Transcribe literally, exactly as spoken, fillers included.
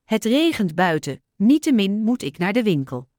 Het regent buiten, niettemin moet ik naar de winkel.